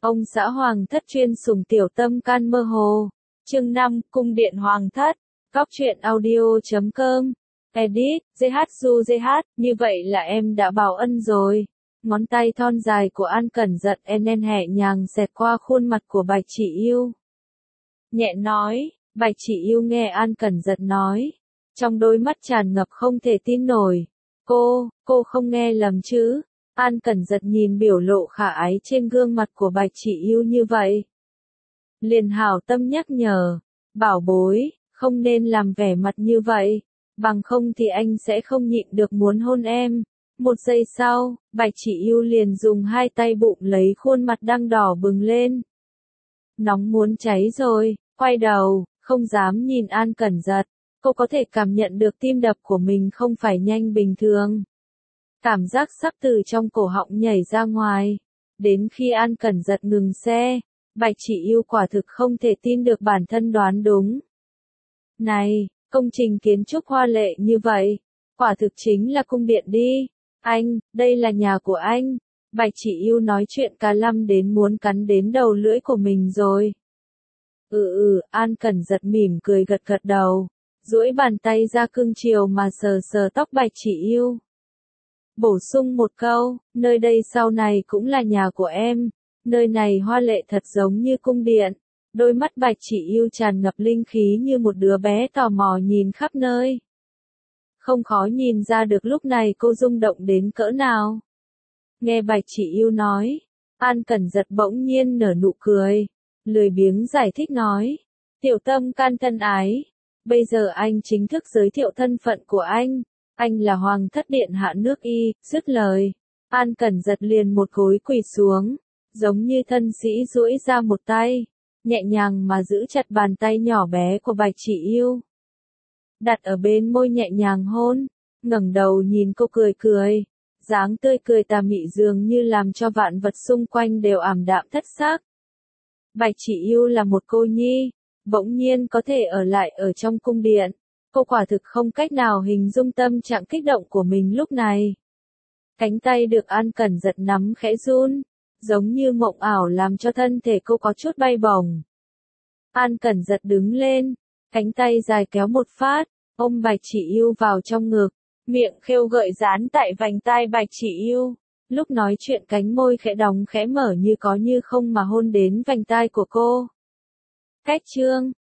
Ông xã hoàng thất chuyên sủng tiểu tâm can mơ hồ. Chương 5, cung điện hoàng thất. Góc truyện audio.com. Edit, JH, như vậy là em đã báo ân rồi. Ngón tay thon dài của An Cẩn Giật en nhẹ nhàng xẹt qua khuôn mặt của Bạch Chỉ Yêu. Nhẹ nói, Bạch Chỉ Yêu nghe An Cẩn Giật nói. Trong đôi mắt tràn ngập không thể tin nổi. Cô không nghe lầm chứ? An Cẩn Giật nhìn biểu lộ khả ái trên gương mặt của Bạch Chỉ Yêu như vậy. Liền hảo tâm nhắc nhở, bảo bối, không nên làm vẻ mặt như vậy, bằng không thì anh sẽ không nhịn được muốn hôn em. Một giây sau, Bạch Chỉ Yêu liền dùng hai tay bụng lấy khuôn mặt đang đỏ bừng lên. Nóng muốn cháy rồi, quay đầu, không dám nhìn An Cẩn Giật. Cô có thể cảm nhận được tim đập của mình không phải nhanh bình thường. Cảm giác sắp từ trong cổ họng nhảy ra ngoài. Đến khi An Cẩn Giật ngừng xe, Bạch Chỉ Yêu quả thực không thể tin được bản thân đoán đúng. Này, công trình kiến trúc hoa lệ như vậy, quả thực chính là cung điện đi. Anh, đây là nhà của anh. Bạch Chỉ Yêu nói chuyện cả lâm đến muốn cắn đến đầu lưỡi của mình rồi. An Cẩn Giật mỉm cười gật gật đầu, duỗi bàn tay ra cưng chiều mà sờ sờ tóc Bạch Chỉ Yêu. Bổ sung một câu, nơi đây sau này cũng là nhà của em, nơi này hoa lệ thật giống như cung điện. Đôi mắt Bạch Chỉ Yêu tràn ngập linh khí như một đứa bé tò mò nhìn khắp nơi. Không khó nhìn ra được lúc này cô rung động đến cỡ nào. Nghe Bạch Chỉ Yêu nói, An Cẩn Giật bỗng nhiên nở nụ cười, lười biếng giải thích nói, tiểu tâm can thân ái, bây giờ anh chính thức giới thiệu thân phận của anh là Hoàng thất điện hạ nước Y. Dứt lời, An Cẩn Giật liền một gối quỳ xuống, giống như thân sĩ duỗi ra một tay, nhẹ nhàng mà giữ chặt bàn tay nhỏ bé của Bạch Chỉ Yêu. Đặt ở bên môi nhẹ nhàng hôn, ngẩng đầu nhìn cô cười, dáng tươi cười tà mị dường như làm cho vạn vật xung quanh đều ảm đạm thất sắc. Bạch Chỉ Yêu là một cô nhi, bỗng nhiên có thể ở lại ở trong cung điện. Cô quả thực không cách nào hình dung tâm trạng kích động của mình lúc này. Cánh tay được An Cẩn Giật nắm khẽ run, giống như mộng ảo làm cho thân thể cô có chút bay bổng. An Cẩn Giật đứng lên, cánh tay dài kéo một phát, ôm Bạch Chỉ Yêu vào trong ngực, miệng khêu gợi dán tại vành tai Bạch Chỉ Yêu. Lúc nói chuyện cánh môi khẽ đóng khẽ mở như có như không mà hôn đến vành tai của cô. Cách chương